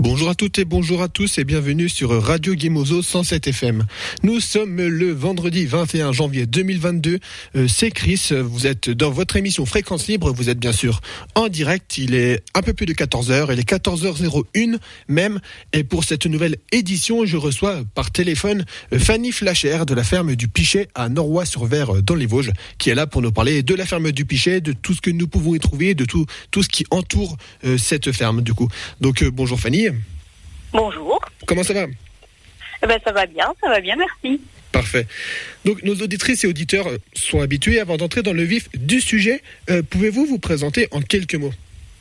Bonjour à toutes et bonjour à tous et bienvenue sur Radio Guimozo 107 FM. Nous sommes le vendredi 21 janvier 2022. C'est Chris, vous êtes dans votre émission Fréquence Libre, vous êtes bien sûr en direct. Il est un peu plus de 14h, il est 14h01 même. Et pour cette nouvelle édition, je reçois par téléphone Fanny Flacher de la ferme du Pichet à Noroy-sur-Ver dans les Vosges, qui est là pour nous parler de la ferme du Pichet, de tout ce que nous pouvons y trouver, de tout ce qui entoure cette ferme du coup. Donc bonjour Fanny. Bonjour. Comment ça va ? Ça va bien, merci. Parfait. Donc nos auditrices et auditeurs sont habitués. Avant d'entrer dans le vif du sujet, pouvez-vous vous présenter en quelques mots ?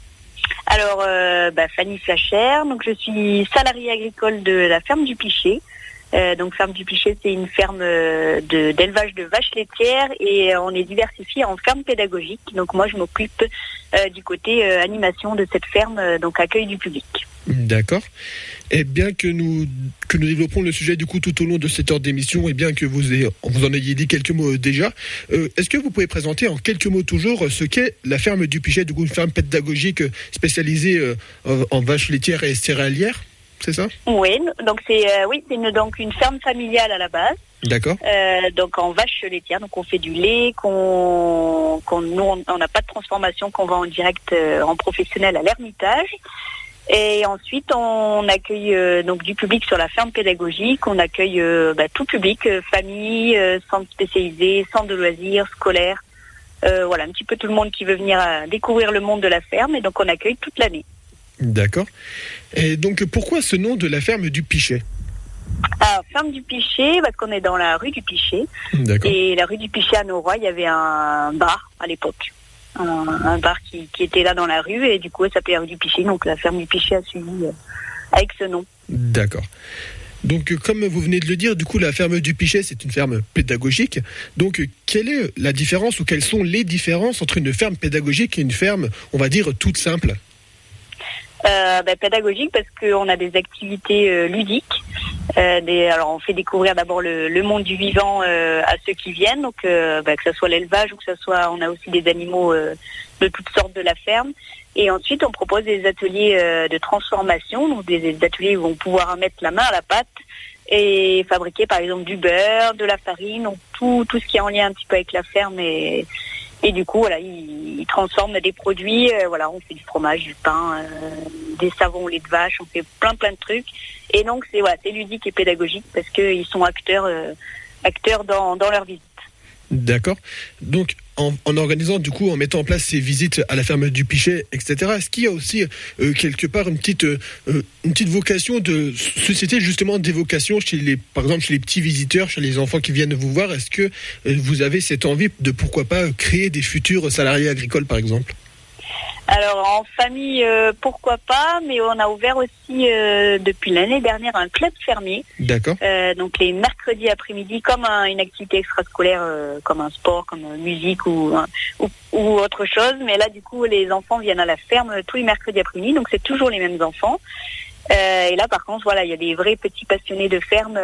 Alors, Fanny Flacher, donc je suis salariée agricole de la ferme du Pichet. Donc ferme du Pichet, c'est une ferme d'élevage de vaches laitières et on est diversifié en ferme pédagogique. Donc moi je m'occupe du côté animation de cette ferme, donc accueil du public. D'accord. Et bien que nous développons le sujet du coup tout au long de cette heure d'émission, et bien que vous en ayez dit quelques mots déjà, est-ce que vous pouvez présenter en quelques mots toujours ce qu'est la ferme du Pichet, du coup une ferme pédagogique spécialisée en vaches laitières et céréalières, c'est ça ? Oui, donc c'est une ferme familiale à la base. D'accord. Donc en vaches laitières, donc on fait du lait, nous on n'a pas de transformation, qu'on vend en direct en professionnel à l'Ermitage. Et ensuite, on accueille donc du public sur la ferme pédagogique. On accueille tout public, famille, centre spécialisé, centre de loisirs, scolaire. Un petit peu tout le monde qui veut venir découvrir le monde de la ferme. Et donc, on accueille toute l'année. D'accord. Et donc, pourquoi ce nom de la ferme du Pichet ? Ferme du Pichet, parce qu'on est dans la rue du Pichet. D'accord. Et la rue du Pichet à Noroy, il y avait un bar à l'époque. Un bar qui était là dans la rue et du coup elle s'appelait rue du Pichet, donc la ferme du Pichet a suivi avec ce nom. D'accord. Donc comme vous venez de le dire, du coup la ferme du Pichet c'est une ferme pédagogique. Donc quelle est la différence ou quelles sont les différences entre une ferme pédagogique et une ferme, on va dire, toute simple ? Pédagogique parce qu'on a des activités ludiques. Alors on fait découvrir d'abord le monde du vivant à ceux qui viennent, donc que ce soit l'élevage ou que ce soit, on a aussi des animaux de toutes sortes de la ferme. Et ensuite on propose des ateliers de transformation, donc des ateliers où on va pouvoir mettre la main à la pâte et fabriquer par exemple du beurre, de la farine, donc tout ce qui est en lien un petit peu avec la ferme et du coup, ils transforment des produits. On fait du fromage, du pain, des savons au lait de vache. On fait plein de trucs. Et donc, c'est ludique et pédagogique parce qu'ils sont acteurs dans leur visite. D'accord. Donc, en organisant, du coup, en mettant en place ces visites à la ferme du Pichet, etc., est-ce qu'il y a aussi, quelque part, une petite vocation de susciter justement des vocations par exemple, chez les petits visiteurs, chez les enfants qui viennent vous voir ? Est-ce que vous avez cette envie de, pourquoi pas, créer des futurs salariés agricoles, par exemple ? Alors en famille, pourquoi pas, mais on a ouvert aussi depuis l'année dernière un club fermier. D'accord. Donc les mercredis après-midi, comme une activité extrascolaire, comme un sport, comme musique ou autre chose. Mais là du coup les enfants viennent à la ferme tous les mercredis après-midi, donc c'est toujours les mêmes enfants. Et là par contre il y a des vrais petits passionnés de ferme,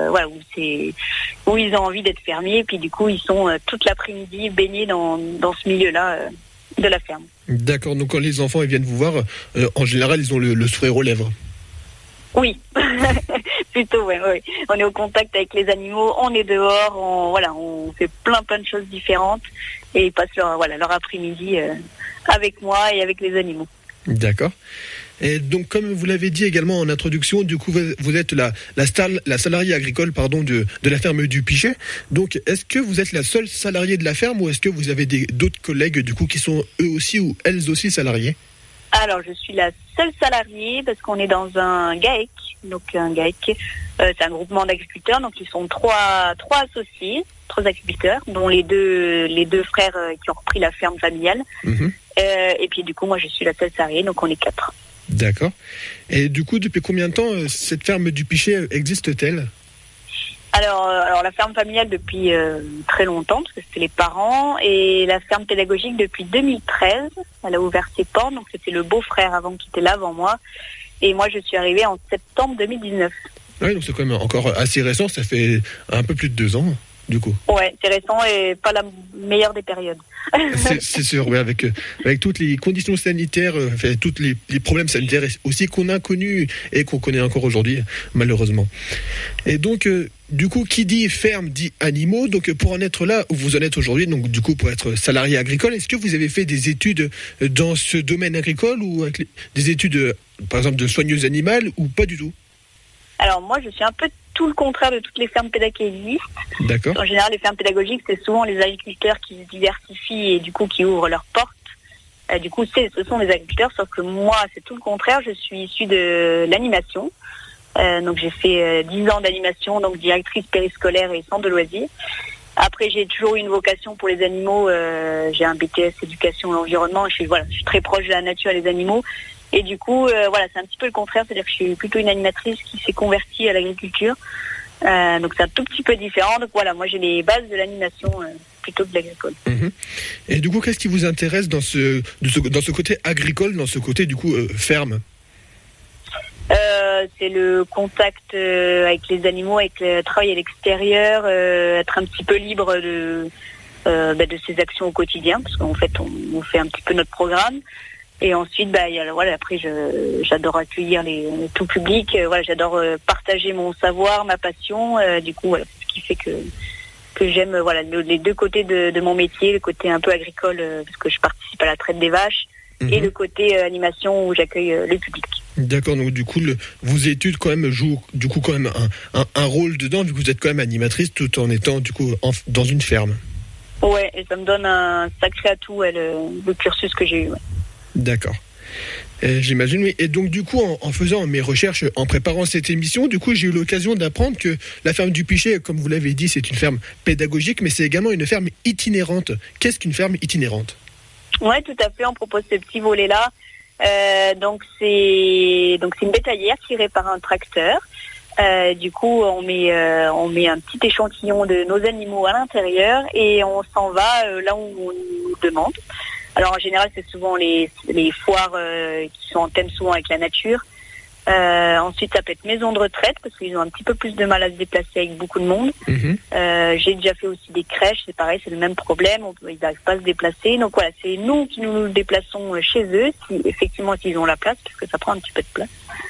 où ils ont envie d'être fermiers, et puis du coup ils sont toute l'après-midi baignés dans ce milieu-là de la ferme. D'accord, donc quand les enfants ils viennent vous voir, en général ils ont le sourire aux lèvres. Oui, plutôt, oui. On est au contact avec les animaux, on est dehors, on fait plein de choses différentes et ils passent leur après-midi avec moi et avec les animaux. D'accord. Et donc, comme vous l'avez dit également en introduction, du coup, vous êtes la salariée agricole, de la ferme du Pichet. Donc, est-ce que vous êtes la seule salariée de la ferme ou est-ce que vous avez d'autres collègues, du coup, qui sont eux aussi ou elles aussi salariés ? Alors, je suis la seule salariée parce qu'on est dans un GAEC. Donc, un GAEC, c'est un groupement d'agriculteurs. Donc, ils sont trois associés, 3 agriculteurs, dont les deux frères qui ont repris la ferme familiale. Mmh. Et puis, du coup, moi, je suis la seule salariée, donc on est 4. D'accord. Et du coup, depuis combien de temps cette ferme du Pichet existe-t-elle ? Alors la ferme familiale depuis très longtemps, parce que c'était les parents, et la ferme pédagogique depuis 2013. Elle a ouvert ses portes, donc c'était le beau-frère qui était là avant moi. Et moi, je suis arrivée en septembre 2019. Oui, donc c'est quand même encore assez récent, ça fait un peu plus de 2 ans. du coup. Ouais, c'est récent et pas la meilleure des périodes. C'est sûr, ouais, avec toutes les conditions sanitaires, tous les problèmes sanitaires aussi qu'on a connus et qu'on connaît encore aujourd'hui, malheureusement. Et donc, du coup, qui dit ferme dit animaux. Donc, pour en être là où vous en êtes aujourd'hui, donc du coup, pour être salarié agricole, est-ce que vous avez fait des études dans ce domaine agricole ou avec des études, par exemple, de soigneuse animale ou pas du tout? Alors moi, je suis un peu tout le contraire de toutes les fermes pédagogiques. D'accord. En général, les fermes pédagogiques, c'est souvent les agriculteurs qui se diversifient et du coup qui ouvrent leurs portes. Du coup, ce sont les agriculteurs, sauf que moi, c'est tout le contraire. Je suis issue de l'animation. Donc j'ai fait 10 ans d'animation, donc directrice périscolaire et centre de loisirs. Après, j'ai toujours eu une vocation pour les animaux. J'ai un BTS éducation et environnement. Je suis très proche de la nature et des animaux. Et du coup, c'est un petit peu le contraire, c'est-à-dire que je suis plutôt une animatrice qui s'est convertie à l'agriculture. Donc c'est un tout petit peu différent. Donc voilà, moi j'ai les bases de l'animation plutôt que de l'agricole. Mmh. Et du coup, qu'est-ce qui vous intéresse dans ce côté agricole, dans ce côté du coup ferme? C'est le contact avec les animaux, avec le travail à l'extérieur, être un petit peu libre de ses actions au quotidien, parce qu'en fait on fait un petit peu notre programme. Et ensuite, après, j'adore accueillir tout public. J'adore partager mon savoir, ma passion. Du coup, c'est ce qui fait que j'aime les deux côtés de mon métier, le côté un peu agricole parce que je participe à la traite des vaches, et le côté animation où j'accueille le public. D'accord. Donc du coup, vos études quand même jouent du coup quand même un rôle dedans, vu que vous êtes quand même animatrice tout en étant du coup dans une ferme. Ouais, et ça me donne un sacré atout le cursus que j'ai eu. Ouais. D'accord. J'imagine, oui. Et donc, du coup, en faisant mes recherches, en préparant cette émission, du coup, j'ai eu l'occasion d'apprendre que la ferme du Pichet, comme vous l'avez dit, c'est une ferme pédagogique, mais c'est également une ferme itinérante. Qu'est-ce qu'une ferme itinérante? Ouais, tout à fait. On propose ce petit volet-là. Donc, c'est une bétaillère tirée par un tracteur. Du coup, on met un petit échantillon de nos animaux à l'intérieur et on s'en va là où on nous demande. Alors en général, c'est souvent les foires qui sont en thème souvent avec la nature. Ensuite, ça peut être maison de retraite parce qu'ils ont un petit peu plus de mal à se déplacer avec beaucoup de monde. J'ai déjà fait aussi des crèches, c'est pareil, c'est le même problème. Ils n'arrivent pas à se déplacer. Donc voilà, c'est nous qui nous déplaçons chez eux, s'ils ont la place, parce que ça prend un petit peu de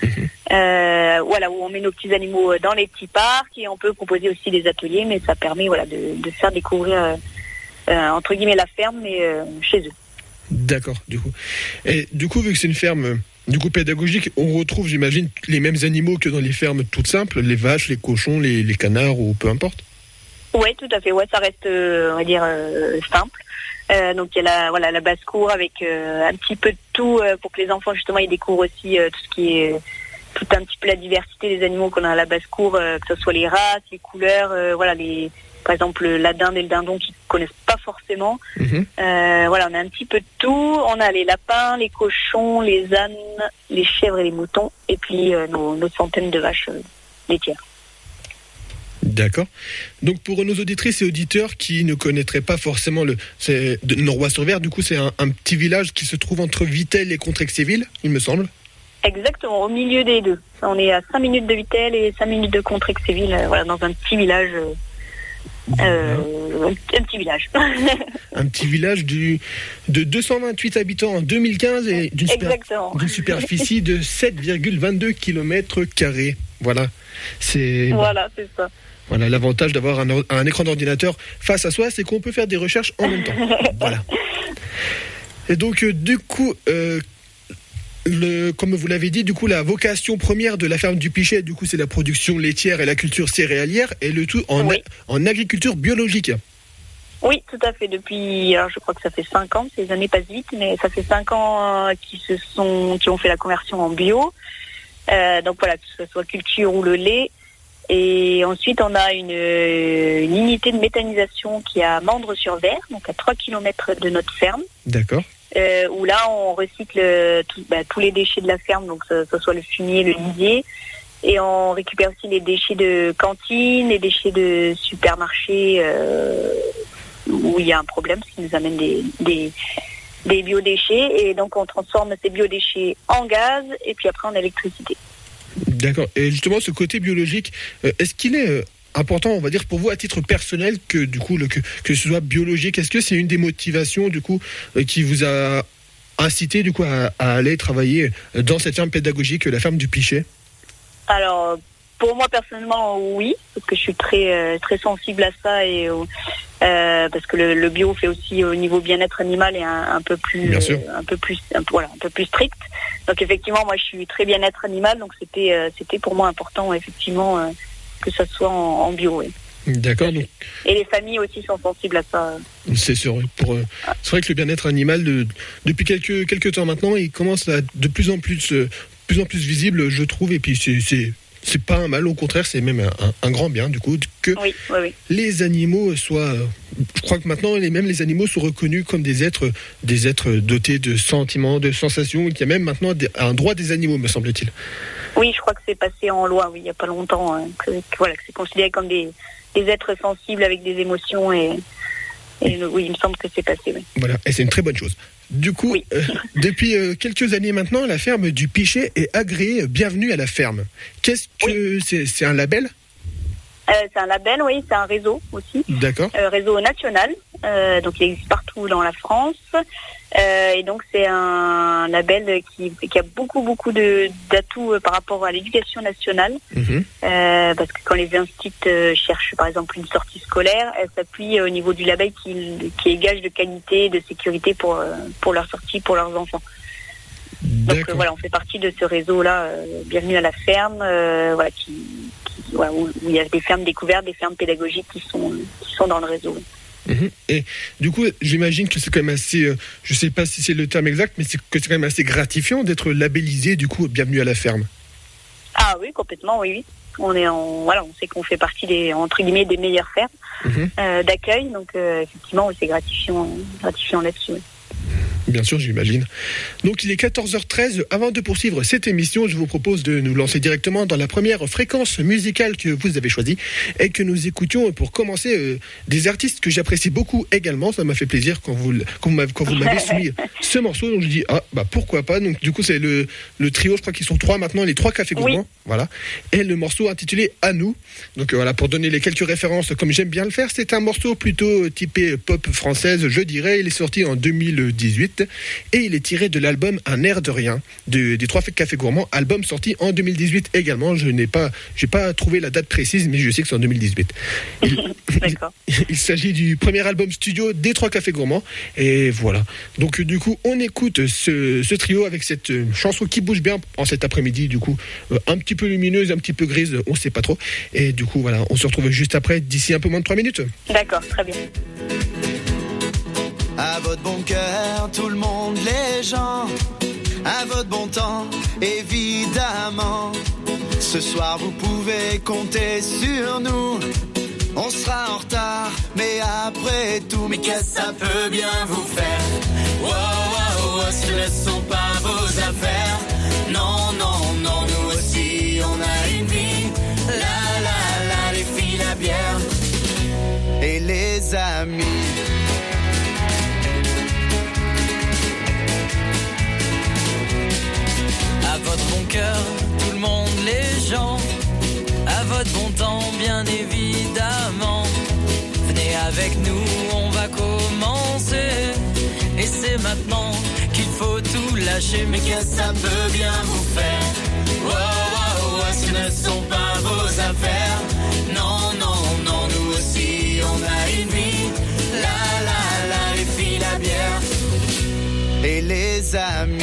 place. Où on met nos petits animaux dans les petits parcs et on peut proposer aussi des ateliers, mais ça permet de faire découvrir entre guillemets la ferme, mais chez eux. D'accord, du coup. Et du coup, vu que c'est une ferme du coup pédagogique, on retrouve, j'imagine, les mêmes animaux que dans les fermes toutes simples, les vaches, les cochons, les canards ou peu importe. Oui, tout à fait. Ouais, ça reste, on va dire, simple. Donc il y a la basse-cour avec un petit peu de tout pour que les enfants justement ils découvrent aussi tout ce qui est tout un petit peu la diversité des animaux qu'on a à la basse-cour, que ce soit les races, les couleurs, par exemple la dinde et le dindon qu'ils connaissent pas forcément. On a un petit peu de tout. On a les lapins, les cochons, les ânes, les chèvres et les moutons, et puis nos centaines de vaches laitières. D'accord. Donc pour nos auditrices et auditeurs qui ne connaîtraient pas forcément Noroy-sur-Ver, du coup c'est un petit village qui se trouve entre Vittel et Contrexéville, il me semble. Exactement, au milieu des deux. On est à 5 minutes de Vittel et 5 minutes de Contrexéville, dans un petit village. Un petit village. Un petit village de 228 habitants en 2015 et d'une superficie de 7,22 km². Voilà. C'est ça. Voilà, l'avantage d'avoir un écran d'ordinateur face à soi, c'est qu'on peut faire des recherches en même temps. Voilà. Et donc, du coup, comme vous l'avez dit, du coup, la vocation première de la ferme du Pichet, du coup, c'est la production laitière et la culture céréalière, et le tout en agriculture biologique. Oui, tout à fait. Depuis, alors je crois que ça fait 5 ans, ces années passent vite, mais ça fait 5 ans qui ont fait la conversion en bio. Donc voilà, que ce soit culture ou le lait. Et ensuite, on a une unité de méthanisation qui est à Mandres-sur-Ver, donc à 3 km de notre ferme. D'accord. Où là, on recycle tous les déchets de la ferme, donc que ce soit le fumier, le lisier. Et on récupère aussi les déchets de cantine, les déchets de supermarché où il y a un problème, parce qu'ils nous amènent des biodéchets. Et donc, on transforme ces biodéchets en gaz et puis après en électricité. D'accord. Et justement, ce côté biologique, est-ce qu'il est important, on va dire, pour vous à titre personnel que du coup que ce soit biologique? Est-ce que c'est une des motivations du coup qui vous a incité du coup à aller travailler dans cette ferme pédagogique, la ferme du Pichet? Alors, pour moi personnellement, oui, parce que je suis très très sensible à ça et parce que le bio fait aussi au niveau bien-être animal est un peu plus strict. Donc effectivement, moi je suis très bien-être animal, donc c'était pour moi important effectivement que ça soit en bio. Oui. D'accord. Donc... Et les familles aussi sont sensibles à ça. C'est sûr. C'est vrai que le bien-être animal, depuis quelques temps maintenant, il commence à de plus en plus visible, je trouve. Et puis c'est pas un mal, au contraire, c'est même un grand bien, du coup, que oui. les animaux soient... Je crois que maintenant, les animaux sont reconnus comme des êtres dotés de sentiments, de sensations, et qu'il y a même maintenant un droit des animaux, me semble-t-il. Oui, je crois que c'est passé en loi, oui, il n'y a pas longtemps, que c'est considéré comme des êtres sensibles avec des émotions, et oui, il me semble que c'est passé, oui. Voilà, et c'est une très bonne chose. Du coup, oui. Depuis quelques années maintenant, la ferme du Pichet est agréée Bienvenue à la ferme. Qu'est-ce que c'est un label? C'est un label, oui, c'est un réseau aussi. D'accord. Réseau national, donc il existe partout dans la France. Et donc c'est un label qui a beaucoup d'atouts par rapport à l'éducation nationale. Parce que quand les instituts cherchent par exemple une sortie scolaire, elles s'appuient au niveau du label qui est gage de qualité, de sécurité pour leur sortie, pour leurs enfants. Donc voilà, on fait partie de ce réseau-là, Bienvenue à la ferme, où il y a des fermes découvertes, des fermes pédagogiques qui sont dans le réseau. Et du coup, j'imagine que c'est quand même assez, je sais pas si c'est le terme exact, mais c'est quand même assez gratifiant d'être labellisé, du coup, Bienvenue à la ferme. Ah oui, complètement, oui. On sait qu'on fait partie entre guillemets, des meilleures fermes d'accueil, donc effectivement, c'est gratifiant là-dessus. Oui. Bien sûr, j'imagine. Donc il est 14h13. Avant de poursuivre cette émission, je vous propose de nous lancer directement dans la première fréquence musicale que vous avez choisie et que nous écoutions pour commencer des artistes que j'apprécie beaucoup également. Ça m'a fait plaisir quand vous m'avez soumis ce morceau. Donc je dis pourquoi pas. Donc du coup c'est le trio, je crois qu'ils sont 3 maintenant, les 3 cafés gourmands. Oui. Voilà. Et le morceau intitulé À nous. Donc voilà, pour donner les quelques références comme j'aime bien le faire, c'est un morceau plutôt typé pop française, je dirais. Il est sorti en 2018. Et il est tiré de l'album Un air de rien des 3 cafés gourmands, album sorti en 2018 également. J'ai pas trouvé la date précise, mais je sais que c'est en 2018. D'accord. Il s'agit du premier album studio des 3 cafés gourmands et voilà. Donc du coup on écoute ce trio avec cette chanson qui bouge bien en cet après-midi, du coup un petit peu lumineuse, un petit peu grise, on sait pas trop, et du coup voilà, on se retrouve juste après, d'ici un peu moins de 3 minutes. D'accord, très bien. À votre bon cœur, tout le monde, les gens, à votre bon temps, évidemment. Ce soir, vous pouvez compter sur nous. On sera en retard, mais après tout, mais qu'est-ce que ça peut bien vous faire? Wow, ce ne sont pas vos affaires. Non, nous aussi, on a une vie. La, les filles, la bière et les amis. À votre bon cœur, tout le monde, les gens, à votre bon temps, bien évidemment. Venez avec nous, on va commencer. Et c'est maintenant qu'il faut tout lâcher. Mais qu'est-ce que ça peut bien vous faire? Wow, ce ne sont pas vos affaires. Non, nous aussi, on a une vie. La, les filles, la bière et les amis.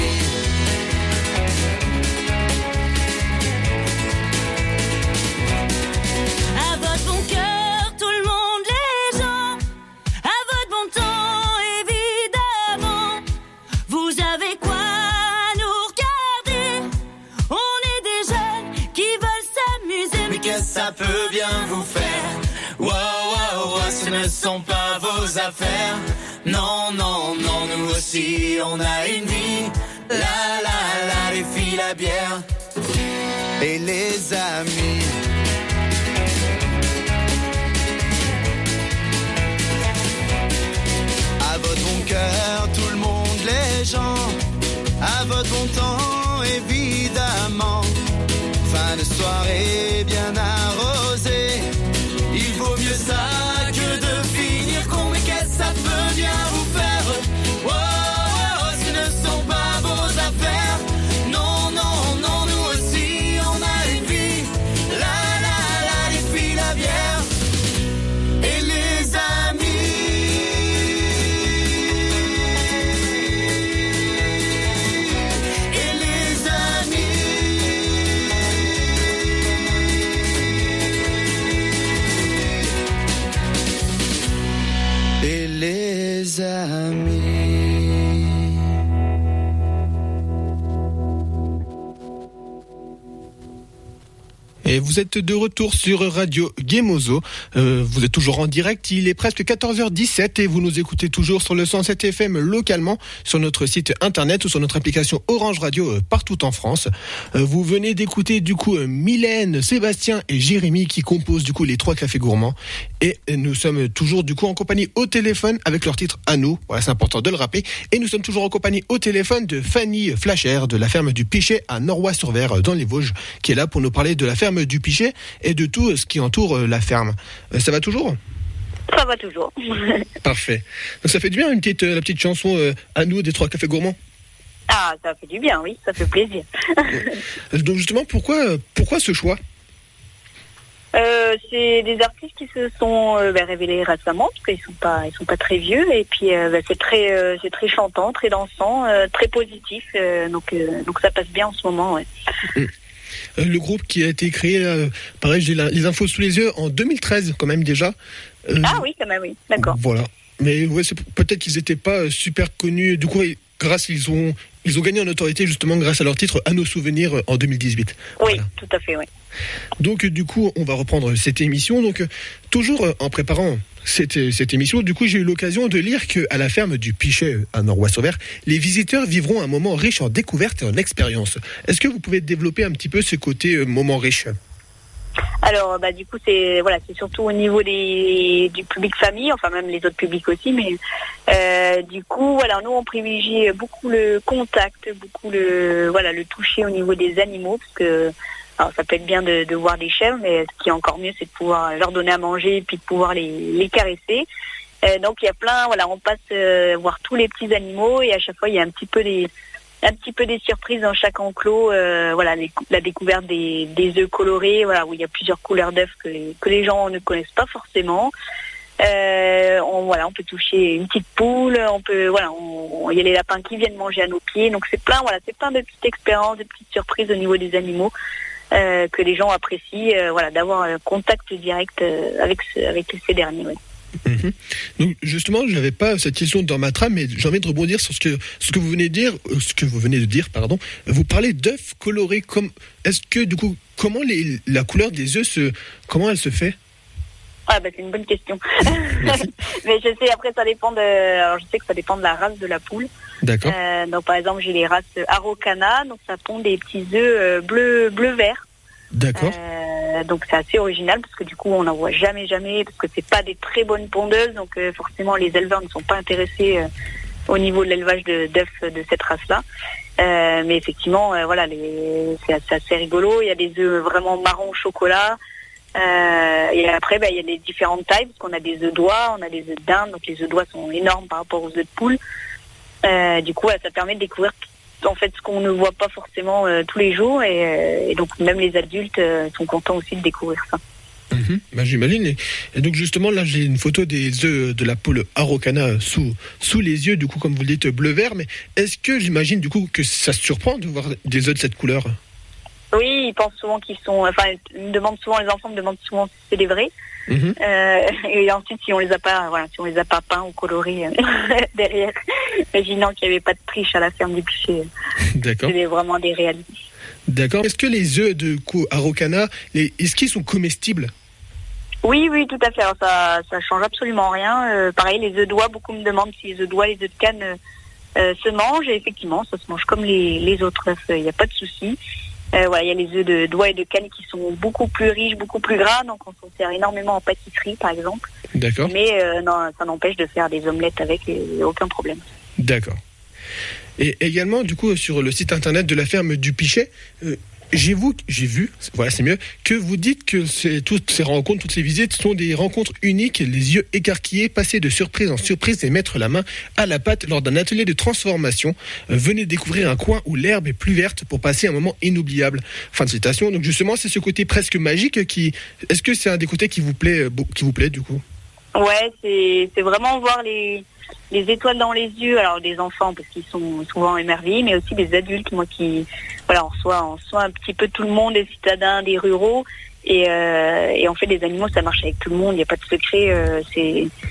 Ça peut bien vous faire. Wow, ce ne sont pas vos affaires. Non, nous aussi, on a une vie. La, les filles, la bière et les amis. À votre bon cœur, tout le monde, les gens, à votre bon temps, évidemment. Fin de soirée bien arrosée, Et vous êtes de retour sur Radio Gemozo. Vous êtes toujours en direct. Il est presque 14h17 et vous nous écoutez toujours sur le 107 FM localement sur notre site internet ou sur notre application Orange Radio partout en France. Vous venez d'écouter du coup Mylène, Sébastien et Jérémy qui composent du coup les 3 cafés gourmands. Et nous sommes toujours du coup en compagnie au téléphone avec leur titre À nous. Voilà, c'est important de le rappeler. Et nous sommes toujours en compagnie au téléphone de Fanny Flacher de la ferme du Pichet à Noroy-sur-Ver dans les Vosges, qui est là pour nous parler de la ferme du Pichet et de tout ce qui entoure la ferme. Ça va toujours ? Ça va toujours. Parfait. Donc ça fait du bien la petite chanson À nous des 3 cafés gourmands. Ah, ça fait du bien, oui, ça fait plaisir. Donc justement, pourquoi ce choix ? C'est des artistes qui se sont révélés récemment parce qu'ils sont pas très vieux et puis c'est très chantant, très dansant, très positif, donc ça passe bien en ce moment, ouais. Le groupe qui a été créé, pareil, j'ai les infos sous les yeux, en 2013 quand même déjà. Ah oui, quand même, oui, d'accord. Voilà. Mais ouais, peut-être qu'ils n'étaient pas super connus. Du coup, ils ont gagné en notoriété justement grâce à leur titre À nos souvenirs en 2018. Oui, voilà. Tout à fait, oui. Donc du coup, on va reprendre cette émission. Donc toujours en préparant cette émission, du coup, j'ai eu l'occasion de lire qu'à la ferme du Pichet à Noroy-sur-Ver, les visiteurs vivront un moment riche en découvertes et en expériences. Est-ce que vous pouvez développer un petit peu ce côté moment riche ? Alors, du coup, c'est surtout au niveau du public famille, enfin même les autres publics aussi, mais du coup, voilà, nous on privilégie beaucoup le contact, beaucoup le toucher au niveau des animaux, parce que alors, ça peut être bien de voir des chèvres, mais ce qui est encore mieux, c'est de pouvoir leur donner à manger et puis de pouvoir les caresser. Donc il y a plein, on passe voir tous les petits animaux et à chaque fois il y a un petit peu des surprises dans chaque enclos, la découverte des œufs colorés, où il y a plusieurs couleurs d'œufs que les gens ne connaissent pas forcément. On peut toucher une petite poule, il y a les lapins qui viennent manger à nos pieds, donc c'est plein de petites expériences, de petites surprises au niveau des animaux que les gens apprécient, d'avoir un contact direct avec ces derniers. Ouais. Mmh. Donc justement, je n'avais pas cette question dans ma trame, mais j'ai envie de rebondir sur ce que vous venez de dire, pardon. Vous parlez d'œufs colorés. Est-ce que du coup, comment la couleur des œufs comment elle se fait ? Ah c'est une bonne question. Mais je sais, après ça dépend je sais que ça dépend de la race de la poule. D'accord. Donc par exemple, j'ai les races Araucana, donc ça pond des petits œufs bleu-vert. D'accord. Donc c'est assez original parce que du coup on n'en voit jamais parce que c'est pas des très bonnes pondeuses, donc forcément les éleveurs ne sont pas intéressés au niveau de l'élevage d'œufs de cette race-là. Mais effectivement, c'est assez rigolo. Il y a des œufs vraiment marron chocolat. Et après, il y a des différentes tailles parce qu'on a des œufs d'oie, on a des œufs de dinde, donc les œufs d'oie sont énormes par rapport aux œufs de poule. Du coup, ça permet de découvrir en fait ce qu'on ne voit pas forcément tous les jours et donc même les adultes sont contents aussi de découvrir ça. J'imagine. Et donc justement là j'ai une photo des œufs de la poule Araucana sous les yeux, du coup comme vous le dites bleu-vert, mais est-ce que j'imagine du coup que ça se surprend de voir des œufs de cette couleur ? Oui, ils pensent souvent qu'ils sont... les enfants me demandent souvent si c'est des vrais. Et ensuite, si on les a pas peints ou colorés derrière, imaginant qu'il n'y avait pas de triche à la ferme du Pichet. D'accord. C'est vraiment des réalités. D'accord. Est-ce que les œufs de Araucana, est-ce qu'ils sont comestibles ? Oui, tout à fait. Alors, ça change absolument rien. Pareil, les œufs d'oie, beaucoup me demandent si les œufs d'oie, les œufs de canne se mangent. Et effectivement, ça se mange comme les autres œufs. Il n'y a pas de souci. Il y a les œufs d'oie et de canne qui sont beaucoup plus riches, beaucoup plus gras, donc on s'en sert énormément en pâtisserie par exemple. D'accord. Mais ça n'empêche de faire des omelettes avec, aucun problème. D'accord. Et également, du coup, sur le site internet de la ferme du Pichet, j'ai vu, voilà, c'est mieux, que vous dites que toutes ces rencontres, toutes ces visites sont des rencontres uniques, les yeux écarquillés, passer de surprise en surprise et mettre la main à la pâte lors d'un atelier de transformation. Venez découvrir un coin où l'herbe est plus verte pour passer un moment inoubliable. Fin de citation. Donc justement, c'est ce côté presque magique est-ce que c'est un des côtés qui vous plaît du coup ? Ouais, c'est vraiment voir les étoiles dans les yeux, alors des enfants parce qu'ils sont souvent émerveillés, mais aussi des adultes, moi qui on reçoit un petit peu tout le monde, des citadins, des ruraux, et on fait des animaux, ça marche avec tout le monde, il n'y a pas de secret,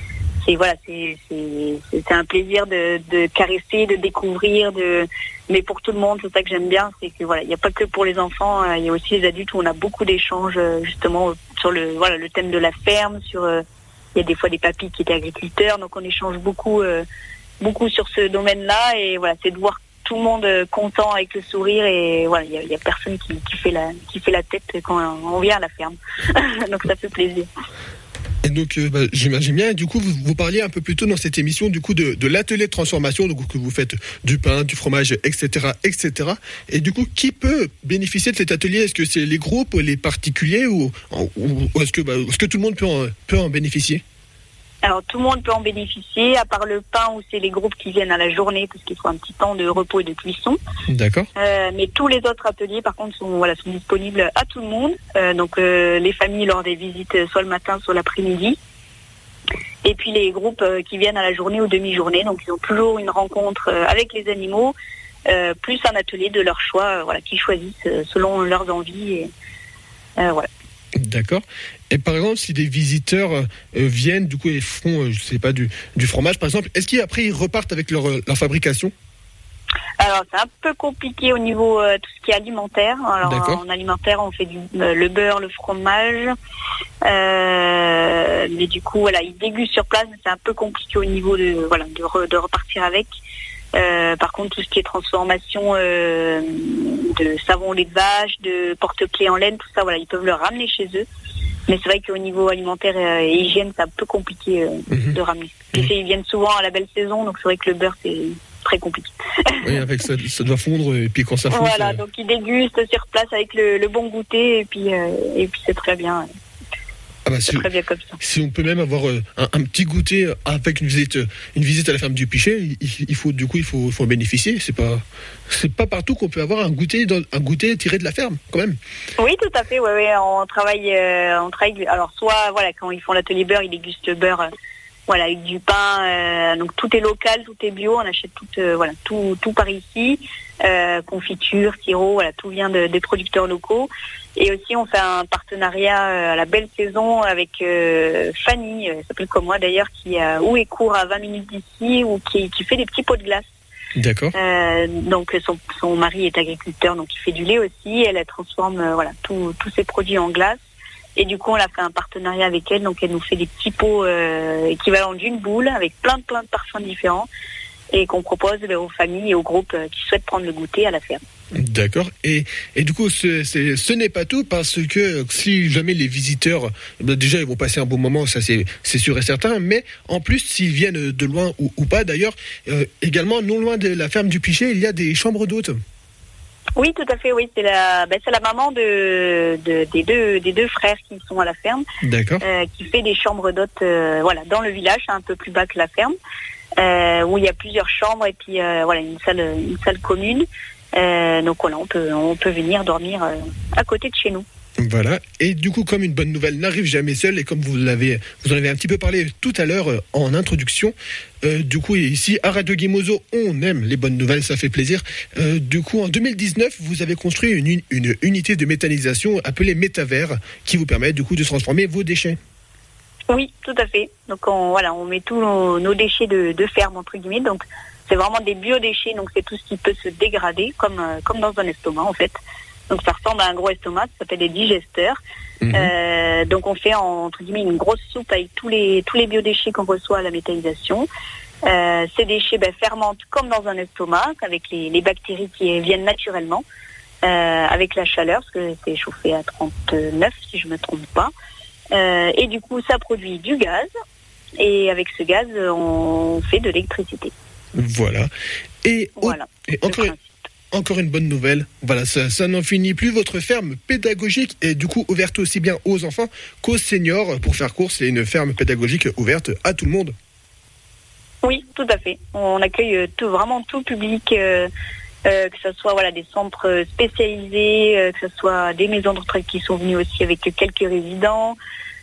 c'est un plaisir de caresser, de découvrir, mais pour tout le monde, c'est ça que j'aime bien, c'est que voilà, il n'y a pas que pour les enfants, il y a aussi les adultes où on a beaucoup d'échanges justement sur le thème de la ferme, il y a des fois des papis qui étaient agriculteurs, donc on échange beaucoup sur ce domaine-là, et voilà, c'est de voir tout le monde content avec le sourire, et voilà, il y a personne qui fait la tête quand on vient à la ferme. Donc ça fait plaisir. Et donc, j'imagine bien. Et du coup, vous parliez un peu plus tôt dans cette émission, du coup, de l'atelier de transformation, donc que vous faites du pain, du fromage, etc., etc. Et du coup, qui peut bénéficier de cet atelier? Est-ce que c'est les groupes, les particuliers, ou est-ce que tout le monde peut en bénéficier? Alors tout le monde peut en bénéficier, à part le pain où c'est les groupes qui viennent à la journée parce qu'il faut un petit temps de repos et de cuisson. D'accord. Mais tous les autres ateliers par contre sont disponibles à tout le monde. Donc les familles lors des visites soit le matin soit l'après-midi. Et puis les groupes qui viennent à la journée ou demi-journée, donc ils ont toujours une rencontre avec les animaux, plus un atelier de leur choix, qu'ils choisissent selon leurs envies. Et, voilà. D'accord. Et par exemple, si des visiteurs viennent, du coup, et font, je sais pas, du fromage, par exemple, est-ce qu'après ils repartent avec leur fabrication? Alors, c'est un peu compliqué au niveau tout ce qui est alimentaire. Alors, d'accord. En alimentaire, on fait le beurre, le fromage. Mais du coup, voilà, ils dégustent sur place, mais c'est un peu compliqué au niveau de repartir avec. Par contre, tout ce qui est transformation de savon au lait de vache, de porte-clés en laine, tout ça, voilà, ils peuvent le ramener chez eux. Mais c'est vrai qu'au niveau alimentaire et hygiène, c'est un peu compliqué de ramener. Ils viennent souvent à la belle saison, donc c'est vrai que le beurre, c'est très compliqué. Oui, avec ça doit fondre, et puis quand ça fond... Voilà, donc ils dégustent sur place avec le bon goûter, et puis c'est très bien. Ah bah, c'est très bien comme ça. Si on peut même avoir un petit goûter avec une visite à la ferme du Pichet, il faut en bénéficier. C'est pas partout qu'on peut avoir un goûter tiré de la ferme, quand même. Oui, tout à fait. Ouais, on travaille. Alors soit quand ils font l'atelier beurre, ils dégustent le beurre. Avec du pain, donc tout est local, tout est bio, on achète tout par ici, confiture, sirop, tout vient des producteurs locaux. Et aussi on fait un partenariat à la belle saison avec Fanny, elle s'appelle comme moi d'ailleurs, qui est court à 20 minutes d'ici, ou qui fait des petits pots de glace. D'accord. Donc son mari est agriculteur, donc il fait du lait aussi, elle transforme tous ses produits en glace. Et du coup, on a fait un partenariat avec elle, donc elle nous fait des petits pots équivalents d'une boule avec plein de parfums différents, et qu'on propose aux familles et aux groupes qui souhaitent prendre le goûter à la ferme. D'accord. Et du coup, ce n'est pas tout, parce que si jamais les visiteurs, déjà ils vont passer un bon moment, ça c'est sûr et certain, mais en plus s'ils viennent de loin ou pas d'ailleurs, également non loin de la ferme du Pichet, il y a des chambres d'hôtes. Oui, tout à fait, oui. C'est la maman des deux frères qui sont à la ferme. D'accord. Qui fait des chambres d'hôtes, dans le village, un peu plus bas que la ferme, où il y a plusieurs chambres, et puis une salle commune. Donc on peut venir dormir à côté de chez nous. Voilà. Et du coup, comme une bonne nouvelle n'arrive jamais seule, et comme vous en avez un petit peu parlé tout à l'heure en introduction, du coup, ici à Radio Guimoso, on aime les bonnes nouvelles, ça fait plaisir. Du coup, en 2019, vous avez construit une unité de méthanisation appelée Métavert, qui vous permet du coup de transformer vos déchets. Oui, tout à fait. Donc on met tous nos déchets de ferme entre guillemets. Donc c'est vraiment des biodéchets. Donc c'est tout ce qui peut se dégrader, comme dans un estomac en fait. Donc ça ressemble à un gros estomac, ça s'appelle des digesteurs. Donc on fait entre guillemets une grosse soupe avec tous les biodéchets qu'on reçoit à la méthanisation. Ces déchets fermentent comme dans un estomac, avec les bactéries qui viennent naturellement, avec la chaleur, parce que c'est chauffé à 39 si je me trompe pas. Et du coup ça produit du gaz, et avec ce gaz on fait de l'électricité. Voilà. Et encore une bonne nouvelle, ça n'en finit plus. Votre ferme pédagogique est du coup ouverte aussi bien aux enfants qu'aux seniors. Pour faire court, c'est une ferme pédagogique ouverte à tout le monde. Oui, tout à fait. On accueille vraiment tout public, que ce soit des centres spécialisés, que ce soit des maisons de retraite qui sont venues aussi avec quelques résidents.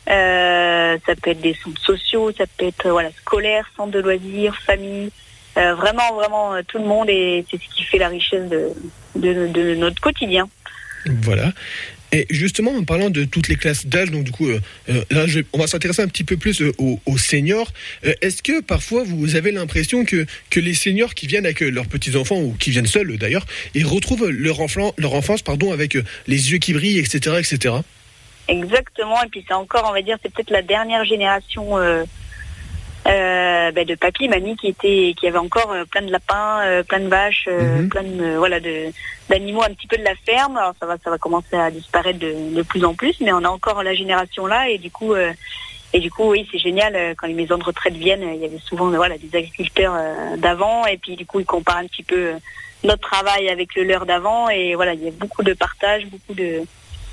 Ça peut être des centres sociaux, ça peut être scolaires, centres de loisirs, familles. Vraiment tout le monde, et c'est ce qui fait la richesse de notre quotidien. Voilà. Et justement, en parlant de toutes les classes d'âge, donc du coup, là, on va s'intéresser un petit peu plus aux seniors. Est-ce que parfois vous avez l'impression que les seniors qui viennent avec leurs petits-enfants, ou qui viennent seuls d'ailleurs, ils retrouvent leur enfance avec les yeux qui brillent, etc., etc. Exactement, et puis c'est encore, on va dire, c'est peut-être la dernière génération de papy, mamie qui avait encore plein de lapins, plein de vaches, plein de d'animaux un petit peu de la ferme. Alors ça va commencer à disparaître de plus en plus, mais on a encore la génération là, et du coup oui, c'est génial. Quand les maisons de retraite viennent, il y avait souvent des agriculteurs d'avant, et puis du coup ils comparent un petit peu notre travail avec le leur d'avant, et voilà, il y a beaucoup de partage, beaucoup de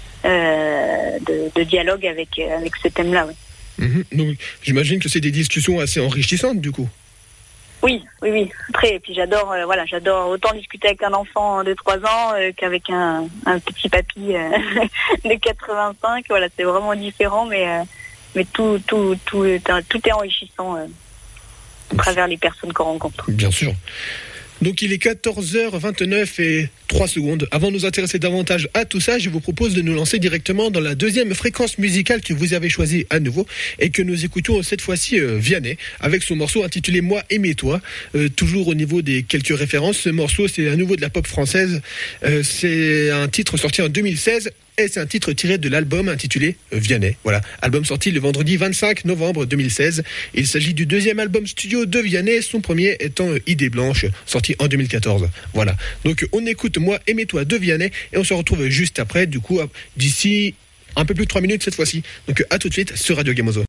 dialogue avec ce thème-là. Ouais. Donc, j'imagine que c'est des discussions assez enrichissantes, du coup. Oui. Après, et puis j'adore autant discuter avec un enfant de 3 ans qu'avec un petit papy de 85. Voilà, c'est vraiment différent, mais tout est enrichissant à travers les personnes qu'on rencontre. Bien sûr. Donc il est 14h29 et 3 secondes. Avant de nous intéresser davantage à tout ça, je vous propose de nous lancer directement dans la deuxième fréquence musicale que vous avez choisie à nouveau et que nous écoutons cette fois-ci Vianney avec son morceau intitulé Moi Aimé Toi. Toujours au niveau des quelques références, ce morceau c'est à nouveau de la pop française. C'est un titre sorti en 2016. Et c'est un titre tiré de l'album intitulé Vianney. Voilà, album sorti le vendredi 25 novembre 2016. Il s'agit du deuxième album studio de Vianney, son premier étant Idée Blanche, sorti en 2014. Voilà, donc on écoute Moi Aimé Toi de Vianney et on se retrouve juste après, du coup, d'ici un peu plus de 3 minutes cette fois-ci. Donc à tout de suite sur Radio Gamozo.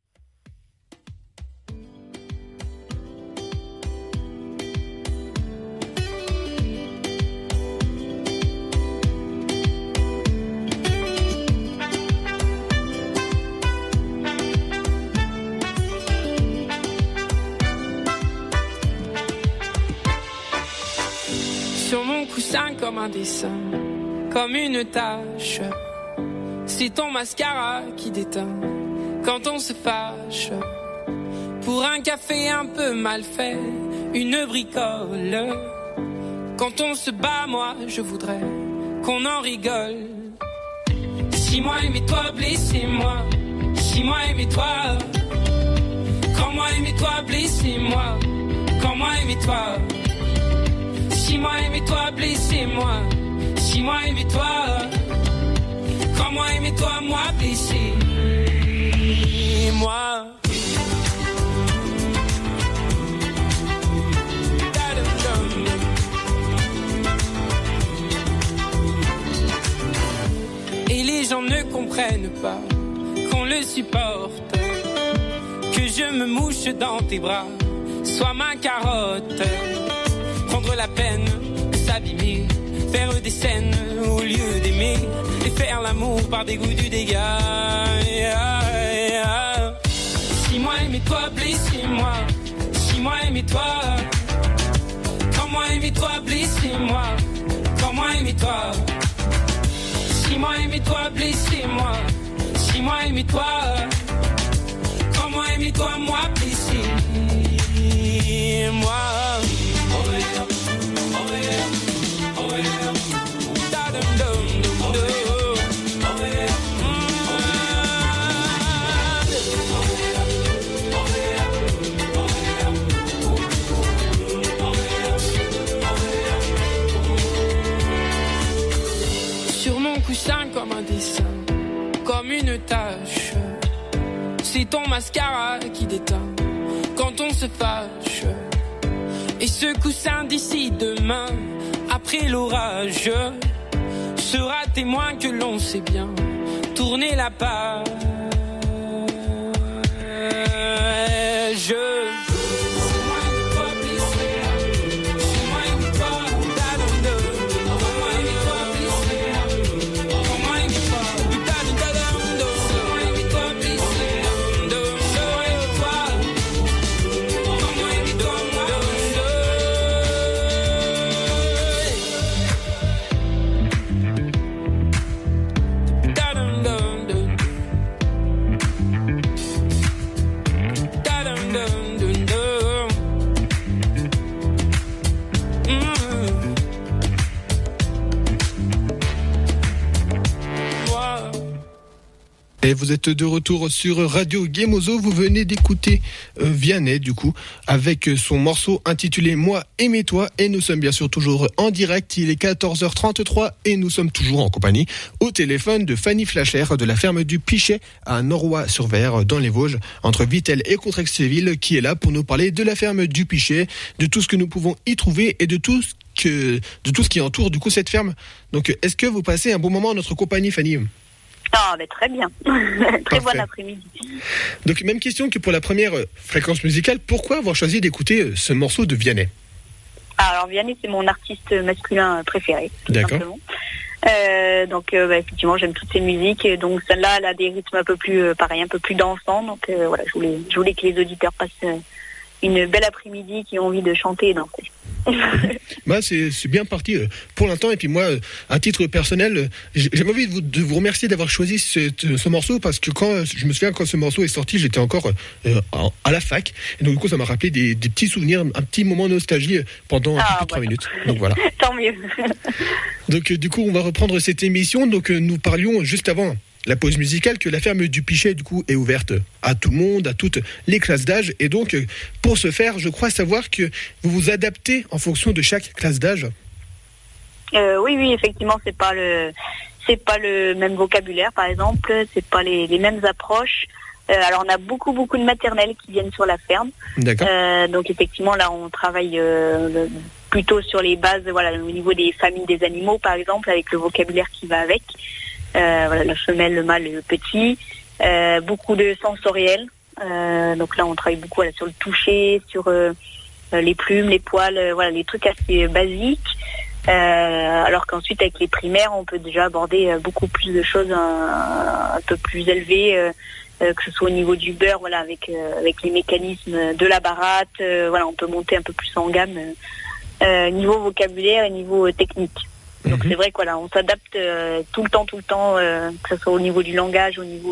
Comme un dessin, comme une tache, c'est ton mascara qui déteint quand on se fâche. Pour un café un peu mal fait, une bricole. Quand on se bat, moi je voudrais qu'on en rigole. Si moi aimez-toi, blessez-moi. Si moi aimez-toi, quand moi aimez-toi, blessez-moi. Quand moi aimez-toi. Si moi aimez-toi, blessez-moi. Si moi aimez-toi, quand moi aimez-toi, moi blessez-moi. Et les gens ne comprennent pas qu'on le supporte, que je me mouche dans tes bras, sois ma carotte. Prendre la peine de s'abîmer, faire des scènes au lieu d'aimer, et faire l'amour par dégoût du dégât. Si moi aimez-toi, blessez-moi. Si moi aimez-toi, quand moi aimez-toi, blessez-moi. Quand moi aimez-toi. Si moi aimez-toi, blessez-moi. Si moi aimez-toi, quand moi aimez-toi, moi blessez-moi. Sur mon coussin comme un dessin, comme une tache, c'est ton mascara qui déteint quand on se fâche. Et ce coussin d'ici demain, après l'orage, sera témoin que l'on sait bien tourner la page. Et vous êtes de retour sur Radio Gemozo. Vous venez d'écouter Vianney, du coup, avec son morceau intitulé Moi aimé toi. Et nous sommes bien sûr toujours en direct. Il est 14h33 et nous sommes toujours en compagnie au téléphone de Fanny Flacher de la ferme du Pichet à Noroy-sur-Ver dans les Vosges, entre Vittel et Contrexéville, qui est là pour nous parler de la ferme du Pichet, de tout ce que nous pouvons y trouver et de tout ce qui entoure du coup cette ferme. Donc, est-ce que vous passez un bon moment en notre compagnie, Fanny ? Ah, mais très bien. Très bon après-midi. Donc, même question que pour la première fréquence musicale. Pourquoi avoir choisi d'écouter ce morceau de Vianney ? Alors, Vianney, c'est mon artiste masculin préféré. D'accord. Donc, effectivement, j'aime toutes ces musiques. Donc, celle-là, elle a des rythmes un peu plus dansants. Donc, voilà, je voulais que les auditeurs passent une belle après-midi, qui ont envie de chanter et danser. Bah, c'est bien parti pour l'instant. Et puis moi, à titre personnel, j'ai envie de vous remercier d'avoir choisi ce morceau, parce que je me souviens quand ce morceau est sorti, j'étais encore à la fac, et donc du coup ça m'a rappelé des petits souvenirs, un petit moment de nostalgie pendant un peu plus de 3 minutes. Donc voilà. Tant mieux. Donc du coup on va reprendre cette émission. Donc nous parlions juste avant la pause musicale que la ferme du Pichet du coup est ouverte à tout le monde, à toutes les classes d'âge, et donc pour ce faire, je crois savoir que vous vous adaptez en fonction de chaque classe d'âge. Oui, effectivement, c'est pas le même vocabulaire, par exemple, c'est pas les mêmes approches. Alors on a beaucoup de maternelles qui viennent sur la ferme. D'accord. Donc effectivement là on travaille plutôt sur les bases, voilà, au niveau des familles des animaux, par exemple, avec le vocabulaire qui va avec. Voilà, la femelle, le mâle et le petit. Beaucoup de sensoriel. Donc là, on travaille beaucoup sur le toucher, sur les plumes, les poils, voilà, les trucs assez basiques. Alors qu'ensuite, avec les primaires, on peut déjà aborder beaucoup plus de choses un peu plus élevées, que ce soit au niveau du beurre, voilà, avec les mécanismes de la baratte. Voilà, on peut monter un peu plus en gamme niveau vocabulaire et niveau technique. Donc c'est vrai qu'on on s'adapte tout le temps, que ce soit au niveau du langage, au niveau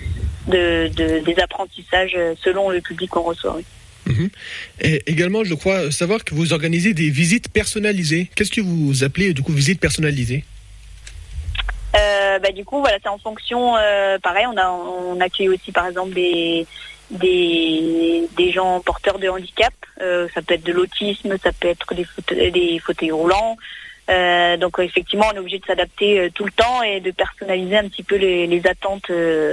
des apprentissages, selon le public qu'on reçoit. Oui. Et également, je crois savoir que vous organisez des visites personnalisées. Qu'est-ce que vous appelez du coup visites personnalisées ? Du coup, voilà, c'est en fonction. Pareil, on accueille aussi, par exemple, des gens porteurs de handicap. Ça peut être de l'autisme, ça peut être des fauteuils roulants. Donc effectivement, on est obligé de s'adapter tout le temps et de personnaliser un petit peu les attentes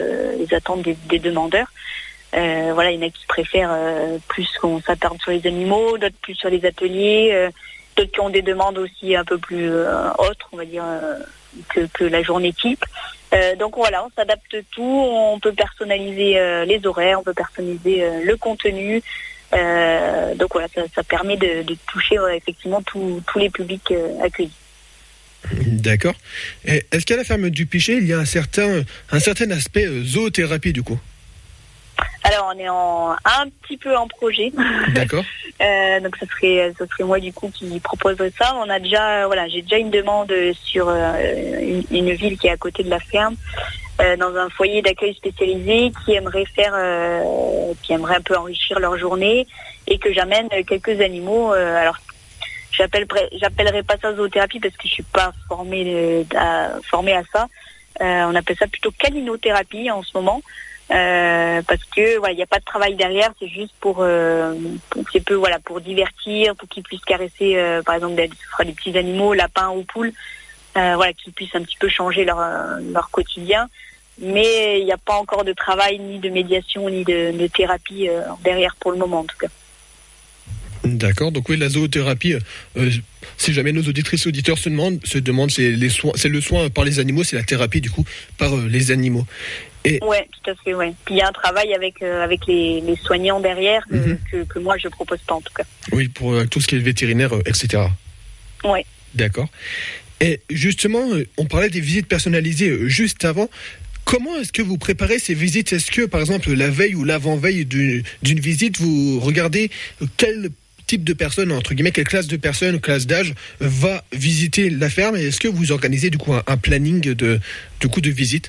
des demandeurs. Voilà, il y en a qui préfèrent plus qu'on s'attarde sur les animaux, d'autres plus sur les ateliers, d'autres qui ont des demandes aussi un peu plus autres, on va dire, que la journée type. Donc voilà, on s'adapte tout, on peut personnaliser les horaires, on peut personnaliser le contenu. Donc voilà, ça permet de toucher effectivement tous les publics accueillis. D'accord. Et est-ce qu'à la ferme du Pichet, il y a un certain aspect zoothérapie du coup ? Alors on est un petit peu en projet. D'accord. Donc ça serait moi du coup qui proposerait ça. J'ai déjà une demande sur une ville qui est à côté de la ferme, dans un foyer d'accueil spécialisé qui aimerait un peu enrichir leur journée et que j'amène quelques animaux. Alors j'appellerai pas ça zoothérapie parce que je suis pas formée à ça. On appelle ça plutôt caninothérapie en ce moment. Parce que voilà, il n'y a pas de travail derrière, c'est juste pour divertir, pour qu'ils puissent caresser par exemple des petits animaux, lapins ou poules, qu'ils puissent un petit peu changer leur quotidien. Mais il n'y a pas encore de travail ni de médiation ni de thérapie derrière pour le moment en tout cas. D'accord, donc oui, la zoothérapie, si jamais nos auditrices et auditeurs se demandent, c'est le soin par les animaux, c'est la thérapie du coup par les animaux. Ouais, tout à fait, ouais. Puis il y a un travail avec les soignants derrière que moi je propose pas en tout cas. Oui, pour tout ce qui est vétérinaire, etc. Ouais. D'accord. Et justement, on parlait des visites personnalisées juste avant. Comment est-ce que vous préparez ces visites ? Est-ce que, par exemple, la veille ou l'avant-veille d'une visite, vous regardez quel type de personne, entre guillemets, quelle classe de personnes, classe d'âge va visiter la ferme ? Et est-ce que vous organisez du coup un planning de visite ?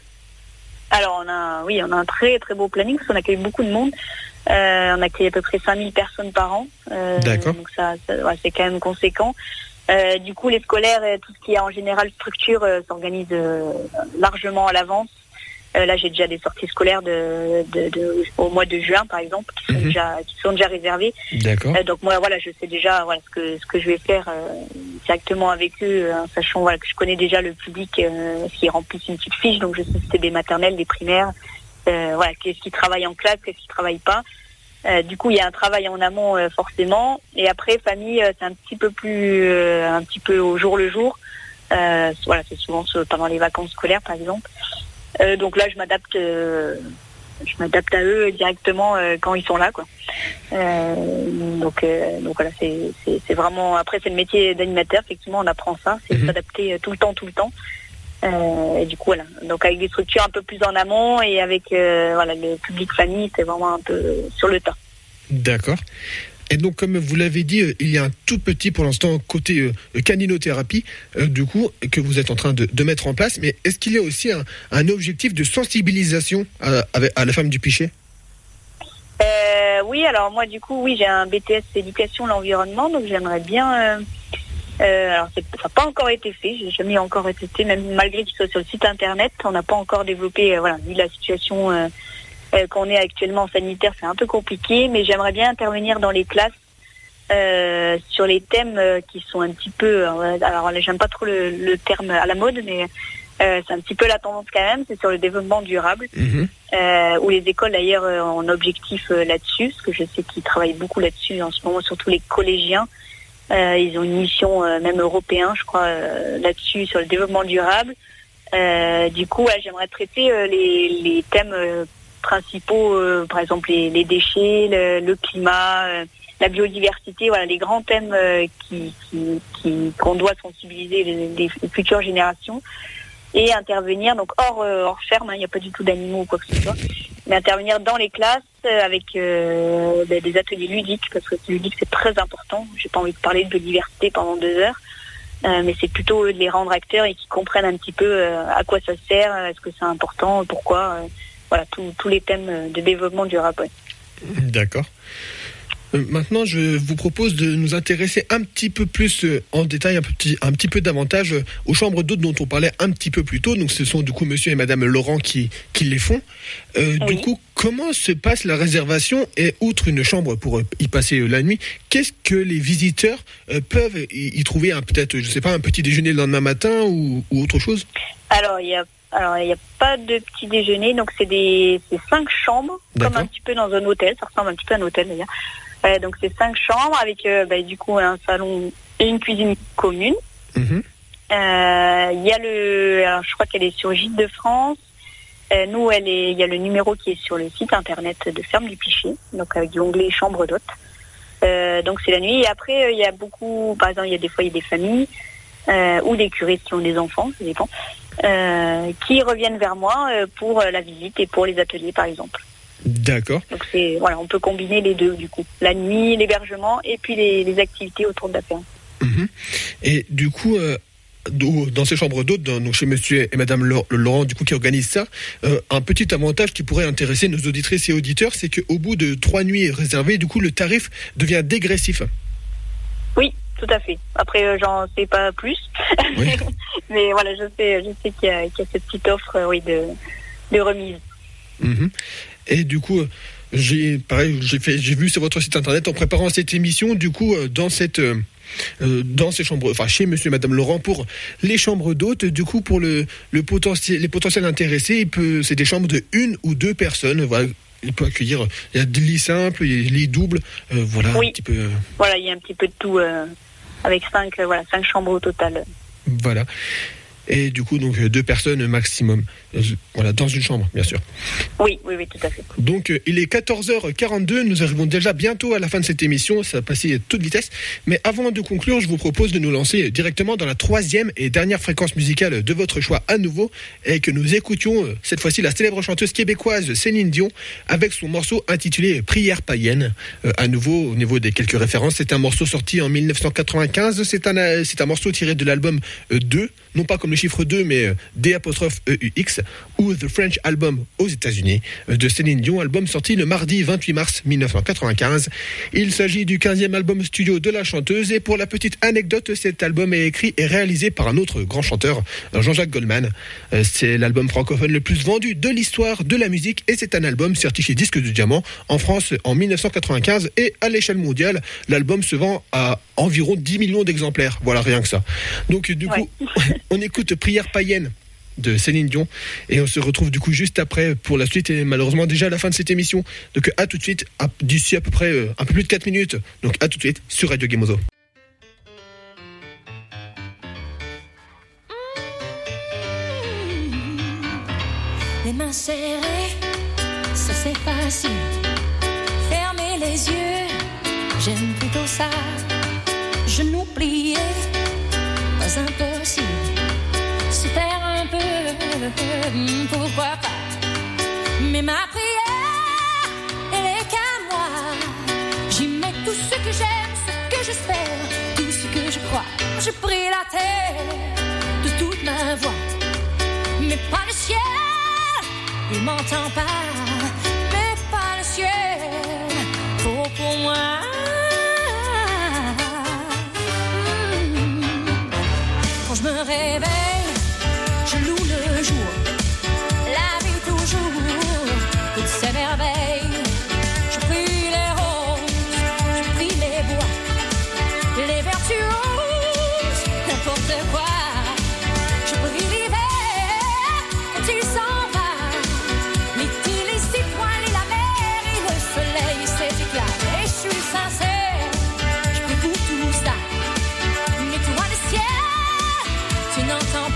Alors, on a un très très beau planning parce qu'on accueille beaucoup de monde. On accueille à peu près 5000 personnes par an. D'accord. Donc ça c'est quand même conséquent. Du coup, les scolaires, tout ce qui est en général structure, s'organise largement à l'avance. Là, j'ai déjà des sorties scolaires au mois de juin, par exemple, qui sont déjà réservées. D'accord. Donc moi, voilà, je sais déjà ce que je vais faire directement avec eux, en sachant que je connais déjà le public qui remplit une petite fiche. Donc je sais si c'est des maternelles, des primaires, qu'est-ce qui travaille en classe, qu'est-ce qui travaille pas. Du coup, il y a un travail en amont forcément. Et après, famille, c'est un petit peu au jour le jour. C'est souvent pendant les vacances scolaires, par exemple. Donc là, je m'adapte à eux directement quand ils sont là, quoi. Donc voilà, c'est vraiment. Après, c'est le métier d'animateur. Effectivement, on apprend ça, c'est s'adapter tout le temps. Et du coup, voilà. Donc avec des structures un peu plus en amont et avec le public famille, c'est vraiment un peu sur le tas. D'accord. Et donc, comme vous l'avez dit, il y a un tout petit, pour l'instant, côté caninothérapie, du coup, que vous êtes en train de mettre en place. Mais est-ce qu'il y a aussi un objectif de sensibilisation à la femme du Pichet ? Oui, alors moi, du coup, j'ai un BTS éducation l'environnement, donc j'aimerais bien... alors, ça n'a pas encore été fait, j'ai jamais encore été fait, même malgré qu'il soit sur le site internet, on n'a pas encore développé, vu la situation... qu'on est actuellement en sanitaire, c'est un peu compliqué, mais j'aimerais bien intervenir dans les classes sur les thèmes qui sont un petit peu... alors j'aime pas trop le terme à la mode, mais c'est un petit peu la tendance quand même, c'est sur le développement durable, où les écoles d'ailleurs ont un objectif là-dessus, parce que je sais qu'ils travaillent beaucoup là-dessus en ce moment, surtout les collégiens. Ils ont une mission même européenne, je crois, là-dessus, sur le développement durable. Du coup, j'aimerais traiter les thèmes... principaux, par exemple les déchets, le climat, la biodiversité, les grands thèmes qu'on doit sensibiliser les futures générations et intervenir donc hors ferme, il n'y a pas du tout d'animaux ou quoi que ce soit, mais intervenir dans les classes avec des ateliers ludiques, parce que le ludique c'est très important. J'ai pas envie de parler de biodiversité pendant 2 heures, mais c'est plutôt de les rendre acteurs et qu'ils comprennent un petit peu à quoi ça sert, est-ce que c'est important, pourquoi. Tous les thèmes de développement durable. D'accord. Maintenant, je vous propose de nous intéresser un petit peu plus en détail, un petit peu davantage aux chambres d'hôtes dont on parlait un petit peu plus tôt. Donc, ce sont du coup monsieur et madame Laurent qui les font. Du coup, comment se passe la réservation et outre une chambre pour y passer la nuit, qu'est-ce que les visiteurs peuvent y trouver peut-être, je sais pas, un petit déjeuner le lendemain matin ou autre chose ? Alors, il n'y a pas de petit déjeuner, donc c'est 5 chambres, comme un petit peu dans un hôtel, ça ressemble un petit peu à un hôtel d'ailleurs. Donc c'est 5 chambres avec du coup un salon et une cuisine commune. Il y a alors je crois qu'elle est sur Gîtes de France. Nous, il y a le numéro qui est sur le site internet de Ferme du Pichet, donc avec l'onglet chambre d'hôte. Donc c'est la nuit. Et après, il y a beaucoup, par exemple, il y a des familles ou des curés qui ont des enfants, ça dépend. Qui reviennent vers moi pour la visite et pour les ateliers, par exemple. D'accord. Donc on peut combiner les deux, du coup. La nuit, l'hébergement et puis les activités autour de la ferme. Et du coup, dans ces chambres d'hôtes, donc chez monsieur et madame Laurent, du coup, qui organisent ça, un petit avantage qui pourrait intéresser nos auditrices et auditeurs, c'est qu'au bout de 3 nuits réservées, du coup, le tarif devient dégressif. Oui. Tout à fait. Après, j'en sais pas plus. Oui. Mais voilà, je sais qu'il y a cette petite offre de remise. Et du coup, j'ai vu sur votre site internet en préparant cette émission, du coup, dans ces chambres, chez monsieur et madame Laurent, pour les chambres d'hôtes, du coup, pour les potentiels intéressés, c'est des chambres de 1 ou 2 personnes, voilà. Il peut accueillir, il y a des lits simples, il y a des lits doubles, oui. Un petit peu... Voilà, il y a un petit peu de tout, avec 5 chambres au total. Voilà. Et du coup, donc 2 personnes maximum. Dans une chambre, bien sûr. Oui, tout à fait. Donc, il est 14h42. Nous arrivons déjà bientôt à la fin de cette émission. Ça va passer à toute vitesse. Mais avant de conclure, je vous propose de nous lancer directement dans la 3e et dernière fréquence musicale de votre choix à nouveau. Et que nous écoutions cette fois-ci la célèbre chanteuse québécoise Céline Dion avec son morceau intitulé Prière païenne. À nouveau, au niveau des quelques références, c'est un morceau sorti en 1995. C'est un morceau tiré de l'album 2. Non pas comme le chiffre 2, mais D''EUX, ou The French Album aux États-Unis, de Céline Dion, album sorti le mardi 28 mars 1995. Il s'agit du 15e album studio de la chanteuse, et pour la petite anecdote, cet album est écrit et réalisé par un autre grand chanteur, Jean-Jacques Goldman. C'est l'album francophone le plus vendu de l'histoire de la musique, et c'est un album certifié disque de diamant en France en 1995, et à l'échelle mondiale, l'album se vend à environ 10 millions d'exemplaires. Voilà, rien que ça. Donc du coup, on écoute Prière païenne de Céline Dion, et on se retrouve du coup juste après pour la suite, et malheureusement déjà à la fin de cette émission. Donc à tout de suite, d'ici à peu près un peu plus de 4 minutes. Donc à tout de suite sur Radio Gemozo. Les mains serrées, ça c'est facile. Fermer les yeux, j'aime plutôt ça. Genoux pliés, pas impossible. Se faire un peu, pourquoi pas. Mais ma prière, elle est qu'à moi. J'y mets tout ce que j'aime, ce que j'espère, tout ce que je crois. Je prie la terre de toute ma voix, mais pas le ciel. Il m'entend pas, mais pas le ciel. Faut pour moi. Quand je me réveille, je loue le jour, la vie toujours, toutes ces merveilles. Je prie les roses, je prie les bois, les vertueuses, n'importe quoi. Je prie l'hiver quand il s'en va. Et je suis sincère, je prie pour tout ça. Mais toi le ciel, tu n'entends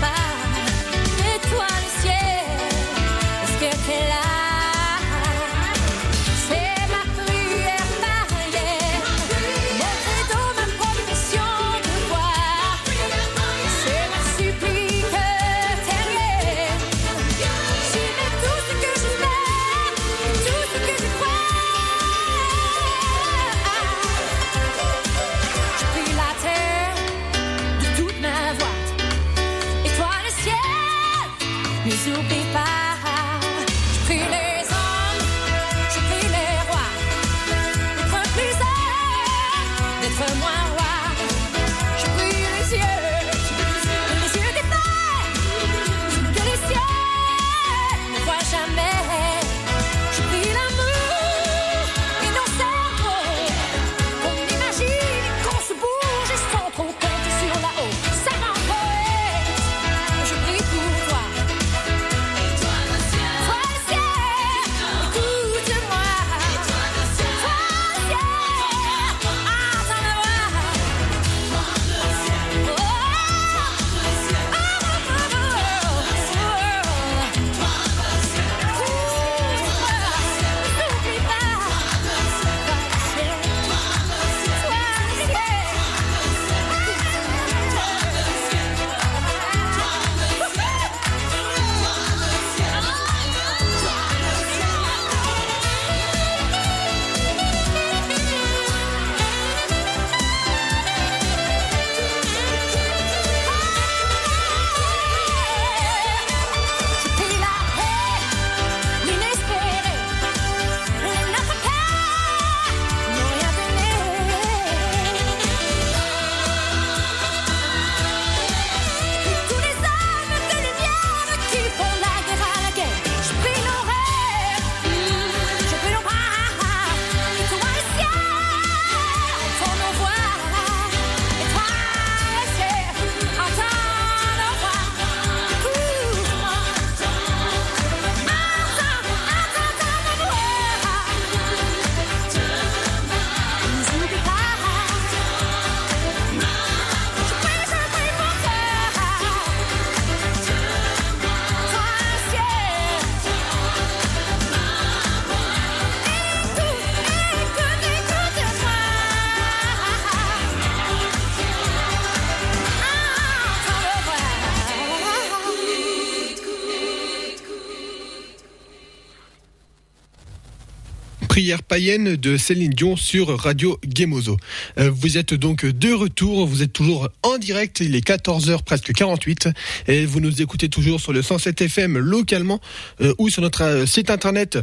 Prière païenne de Céline Dion sur Radio Gemozo. Vous êtes donc de retour, vous êtes toujours en direct, il est 14h presque 48 et vous nous écoutez toujours sur le 107 FM localement ou sur notre site internet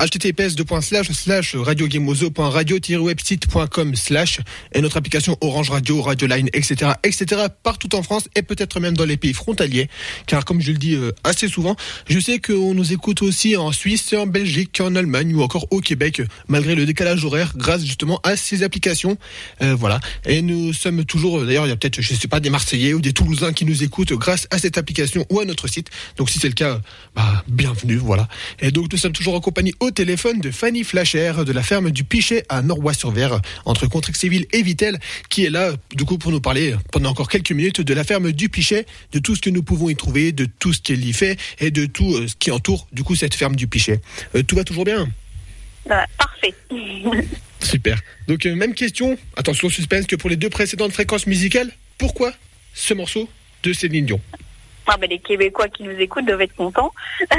https://radiogemozo.radio-website.com/ et notre application Orange Radio, Radio Line, etc., partout en France et peut-être même dans les pays frontaliers. Car comme je le dis assez souvent, je sais qu'on nous écoute aussi en Suisse, en Belgique, en Allemagne ou encore au Québec, malgré le décalage horaire, grâce justement à ces applications. Voilà. Et nous sommes toujours, d'ailleurs, il y a peut-être, je sais pas, des Marseillais ou des Toulousains qui nous écoutent grâce à cette application ou à notre site. Donc si c'est le cas, bienvenue, voilà. Et donc nous sommes toujours en compagnie au téléphone de Fanny Flacher de la ferme du Pichet à Noroy-sur-Ver, entre Contrexéville et Vittel, qui est là du coup pour nous parler pendant encore quelques minutes de la ferme du Pichet, de tout ce que nous pouvons y trouver, de tout ce qu'elle y fait et de tout ce qui entoure du coup cette ferme du Pichet. Tout va toujours bien? Parfait. Super. Donc même question, attention suspense, que pour les deux précédentes fréquences musicales. Pourquoi ce morceau de Céline Dion? Les Québécois qui nous écoutent doivent être contents.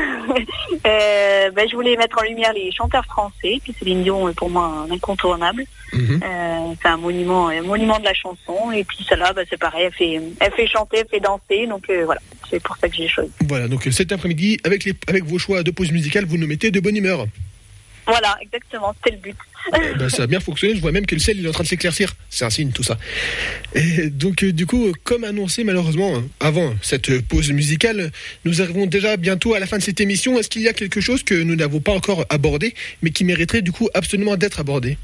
Je voulais mettre en lumière les chanteurs français, puis Céline Dion est pour moi un incontournable. C'est un monument de la chanson, et puis celle-là, c'est pareil, elle fait chanter, elle fait danser, donc voilà, c'est pour ça que j'ai choisi. Voilà, donc cet après-midi, avec vos choix de pause musicale, vous nous mettez de bonne humeur. Voilà, exactement, c'était le but. Ça a bien fonctionné, je vois même que le ciel il est en train de s'éclaircir, c'est un signe tout ça. Et donc du coup, comme annoncé malheureusement avant cette pause musicale, nous arrivons déjà bientôt à la fin de cette émission. Est-ce qu'il y a quelque chose que nous n'avons pas encore abordé, mais qui mériterait du coup absolument d'être abordé?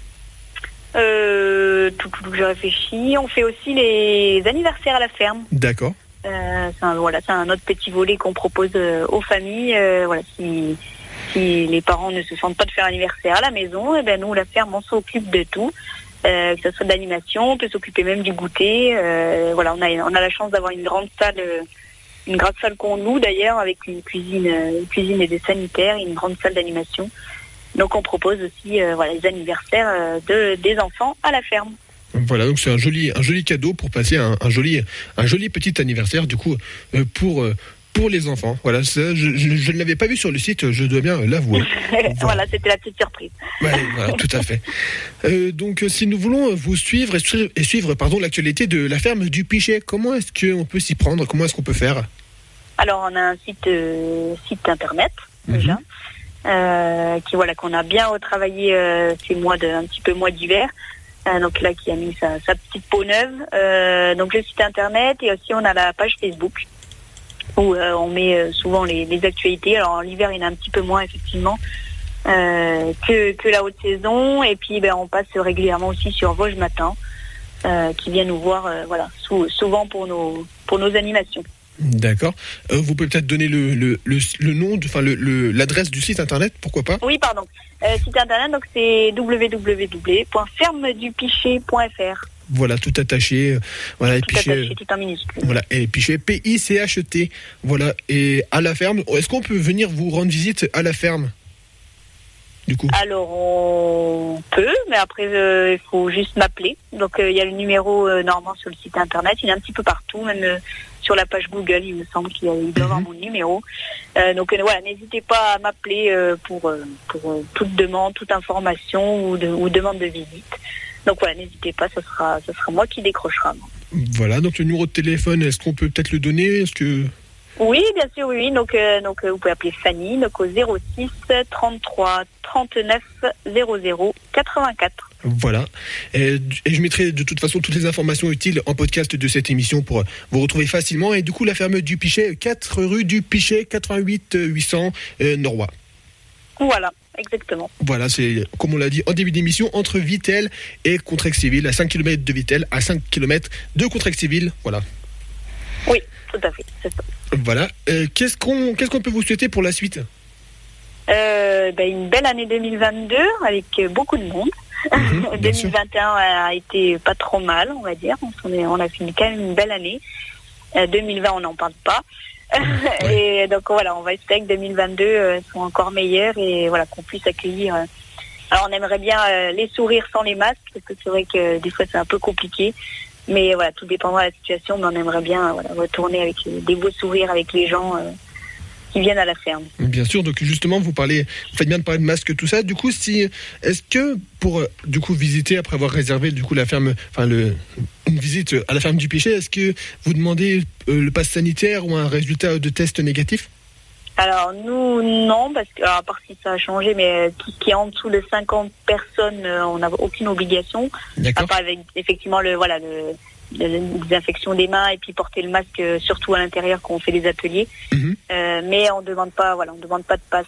Tout je réfléchis, on fait aussi les anniversaires à la ferme. D'accord. C'est un autre petit volet qu'on propose aux familles, si les parents ne se sentent pas de faire anniversaire à la maison, nous, la ferme, on s'occupe de tout, que ce soit de l'animation, on peut s'occuper même du goûter. On a la chance d'avoir une grande salle qu'on loue d'ailleurs, avec une cuisine et des sanitaires, et une grande salle d'animation. Donc on propose aussi les anniversaires des enfants à la ferme. Voilà, donc c'est un joli cadeau pour passer un joli petit anniversaire du coup pour les enfants. Voilà, ça, je ne l'avais pas vu sur le site, je dois bien l'avouer. Voilà, c'était la petite surprise. Ouais, voilà, tout à fait. Donc, si nous voulons vous suivre et suivre l'actualité de la ferme du Pichet, comment est-ce qu'on peut s'y prendre? Comment est-ce qu'on peut faire? Alors, on a un site internet, déjà, qu'on a bien retravaillé ces mois un petit peu mois d'hiver. Donc là, qui a mis sa petite peau neuve. Donc, le site internet, et aussi on a la page Facebook, où on met souvent les actualités. Alors l'hiver il y en a un petit peu moins effectivement que la haute saison, et puis on passe régulièrement aussi sur Vosges Matin, qui vient nous voir souvent pour nos animations. D'accord. Vous pouvez peut-être donner le nom, l'adresse du site internet, pourquoi pas? Oui, pardon. Site internet, donc c'est www.fermedupichet.fr. Voilà, tout attaché. Voilà, tout attaché, tout en minuscule. Voilà, et Pichet, P-I-C-H-E-T. Voilà, et à la ferme, est-ce qu'on peut venir vous rendre visite à la ferme, du coup? Alors, on peut, mais après, il faut juste m'appeler. Donc, il y a le numéro normalement sur le site internet. Il est un petit peu partout, même sur la page Google, il me semble qu'il doit avoir mon numéro. Donc, n'hésitez pas à m'appeler pour toute demande, toute information ou demande de visite. Donc n'hésitez pas, ce sera moi qui décrochera. Voilà, donc le numéro de téléphone, est-ce qu'on peut peut-être le donner? Oui, bien sûr, oui. Donc vous pouvez appeler Fanny, donc au 06 33 39 00 84. Voilà. Et je mettrai de toute façon toutes les informations utiles en podcast de cette émission pour vous retrouver facilement. Et du coup, la ferme du Pichet, 4 rue du Pichet, 88 800 Noroy. Voilà. Exactement. Voilà, c'est, comme on l'a dit en début d'émission, entre Vittel et Contrexéville, à 5 km de Vittel, à 5 km de Contrexéville, voilà. Oui, tout à fait, c'est ça. Voilà, qu'est-ce qu'on peut vous souhaiter pour la suite? Une belle année 2022, avec beaucoup de monde. 2021 a été pas trop mal, on va dire, on a fini quand même une belle année. 2020, on n'en parle pas. Et donc on va espérer que 2022 soit encore meilleur, et qu'on puisse accueillir. Alors on aimerait bien les sourires sans les masques, parce que c'est vrai que des fois c'est un peu compliqué, mais tout dépendra de la situation. Mais on aimerait bien retourner avec des beaux sourires avec les gens qui viennent à la ferme. Bien sûr, donc justement, vous faites bien de parler de masques, tout ça. Du coup, est-ce que pour du coup visiter après avoir réservé du coup la ferme, une visite à la ferme du Pichet, est-ce que vous demandez le pass sanitaire ou un résultat de test négatif ? Alors nous non, parce que à part si ça a changé, mais tout ce qui est en dessous de 50 personnes, on n'a aucune obligation. D'accord. À part avec effectivement la désinfection des mains et puis porter le masque surtout à l'intérieur quand on fait des ateliers. Mais on demande pas de passe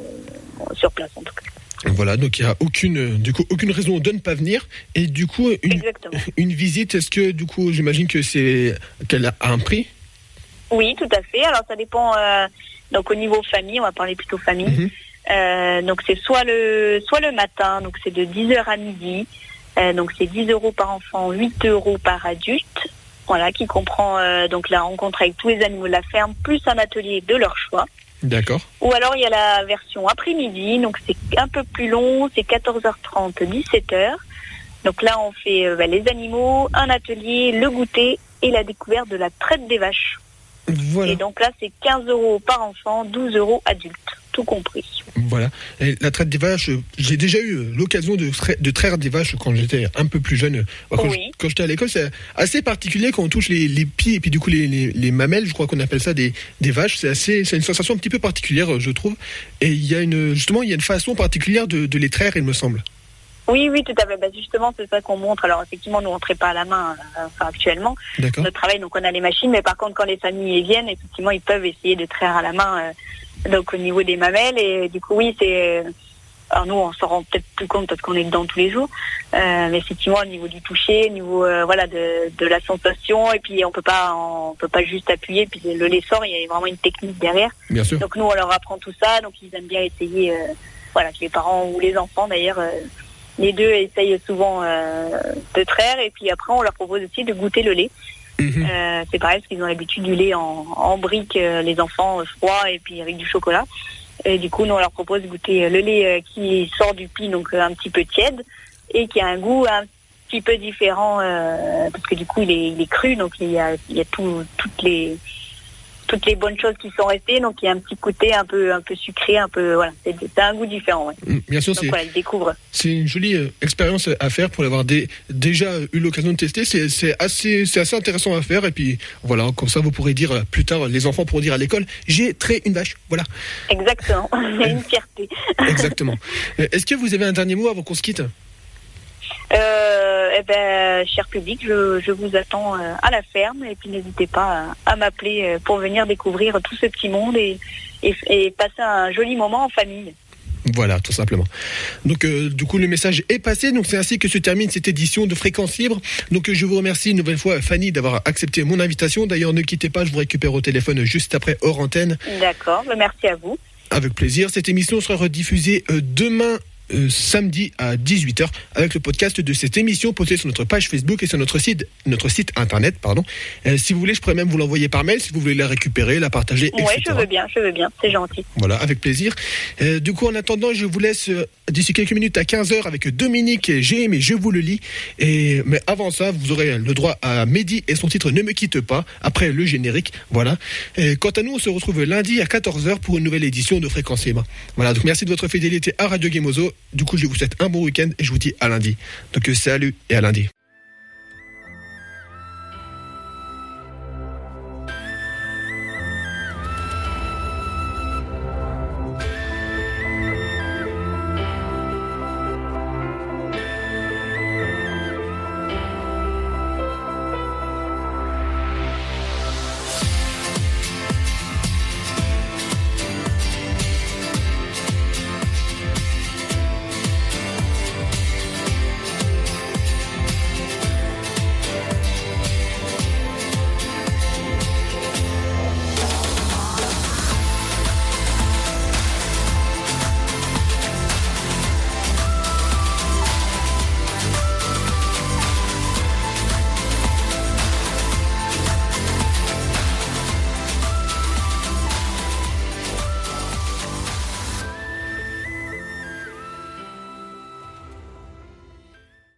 sur place en tout cas. Voilà, donc il n'y a aucune raison de ne pas venir. Et du coup, une visite, est-ce que du coup, j'imagine qu'elle a un prix ? Oui, tout à fait. Alors ça dépend. Donc au niveau famille, on va parler plutôt famille. Donc c'est soit le matin, donc c'est de 10h à midi. Donc c'est 10 € par enfant, 8 € par adulte. Voilà, qui comprend donc la rencontre avec tous les animaux de la ferme, plus un atelier de leur choix. D'accord. Ou alors il y a la version après-midi, donc c'est un peu plus long, c'est 14h30, 17h. Donc là on fait les animaux, un atelier, le goûter et la découverte de la traite des vaches. Voilà. Et donc là c'est 15 € par enfant, 12 € adulte, tout compris. Voilà. Et la traite des vaches, j'ai déjà eu l'occasion de traire des vaches quand j'étais un peu plus jeune. Quand j'étais à l'école, c'est assez particulier quand on touche les pieds et puis du coup les mamelles, je crois qu'on appelle ça des vaches. C'est une sensation un petit peu particulière, je trouve. Et il y a une façon particulière de les traire, il me semble. Oui, tout à fait. Justement, c'est ça qu'on montre. Alors, effectivement, nous, on ne traite pas à la main, actuellement. D'accord. Notre travail, donc, on a les machines, mais par contre, quand les familles viennent, effectivement, ils peuvent essayer de traire à la main, donc, au niveau des mamelles. Et du coup, oui, alors, nous, on s'en rend peut-être plus compte parce qu'on est dedans tous les jours. Mais effectivement, au niveau du toucher, au niveau, de la sensation. Et puis, on peut pas juste appuyer. Puis, le lait sort, il y a vraiment une technique derrière. Bien sûr. Donc, nous, on leur apprend tout ça. Donc, ils aiment bien essayer, que les parents ou les enfants, d'ailleurs, les deux essayent souvent de traire et puis après on leur propose aussi de goûter le lait. C'est pareil parce qu'ils ont l'habitude du lait en brique, les enfants froid et puis avec du chocolat. Et du coup nous on leur propose de goûter le lait qui sort du pli, donc un petit peu tiède et qui a un goût un petit peu différent parce que du coup il est cru, donc il y a toutes les bonnes choses qui sont restées, donc il y a un petit côté un peu sucré, c'est un goût différent. Ouais. Bien sûr, donc, ils découvrent. C'est une jolie expérience à faire pour l'avoir déjà eu l'occasion de tester. C'est assez intéressant à faire et puis voilà, comme ça vous pourrez dire plus tard, les enfants pourront dire à l'école, j'ai traité une vache. Voilà. Exactement, c'est une fierté. Exactement. Est-ce que vous avez un dernier mot avant qu'on se quitte ? Cher public, je vous attends à la ferme et puis n'hésitez pas à m'appeler pour venir découvrir tout ce petit monde et passer un joli moment en famille. Voilà, tout simplement. Donc, du coup, le message est passé. Donc, c'est ainsi que se termine cette édition de Fréquence Libre. Donc, je vous remercie une nouvelle fois, Fanny, d'avoir accepté mon invitation. D'ailleurs, ne quittez pas, je vous récupère au téléphone juste après, hors antenne. D'accord, merci à vous. Avec plaisir. Cette émission sera rediffusée demain. Samedi à 18h avec le podcast de cette émission posté sur notre page Facebook et sur notre site internet. Si vous voulez, je pourrais même vous l'envoyer par mail si vous voulez la récupérer, la partager, etc. Oui, je veux bien, c'est gentil. Voilà, avec plaisir. Du coup, en attendant, je vous laisse d'ici quelques minutes à 15h avec Dominique J'ai aimé, je vous le lis. Mais avant ça, vous aurez le droit à Mehdi et son titre Ne me quitte pas, après le générique. Voilà. Et quant à nous, on se retrouve lundi à 14h pour une nouvelle édition de Fréquence Libre. Voilà, donc merci de votre fidélité à Radio Gemozo. Du coup, je vous souhaite un bon week-end et je vous dis à lundi. Donc salut et à lundi.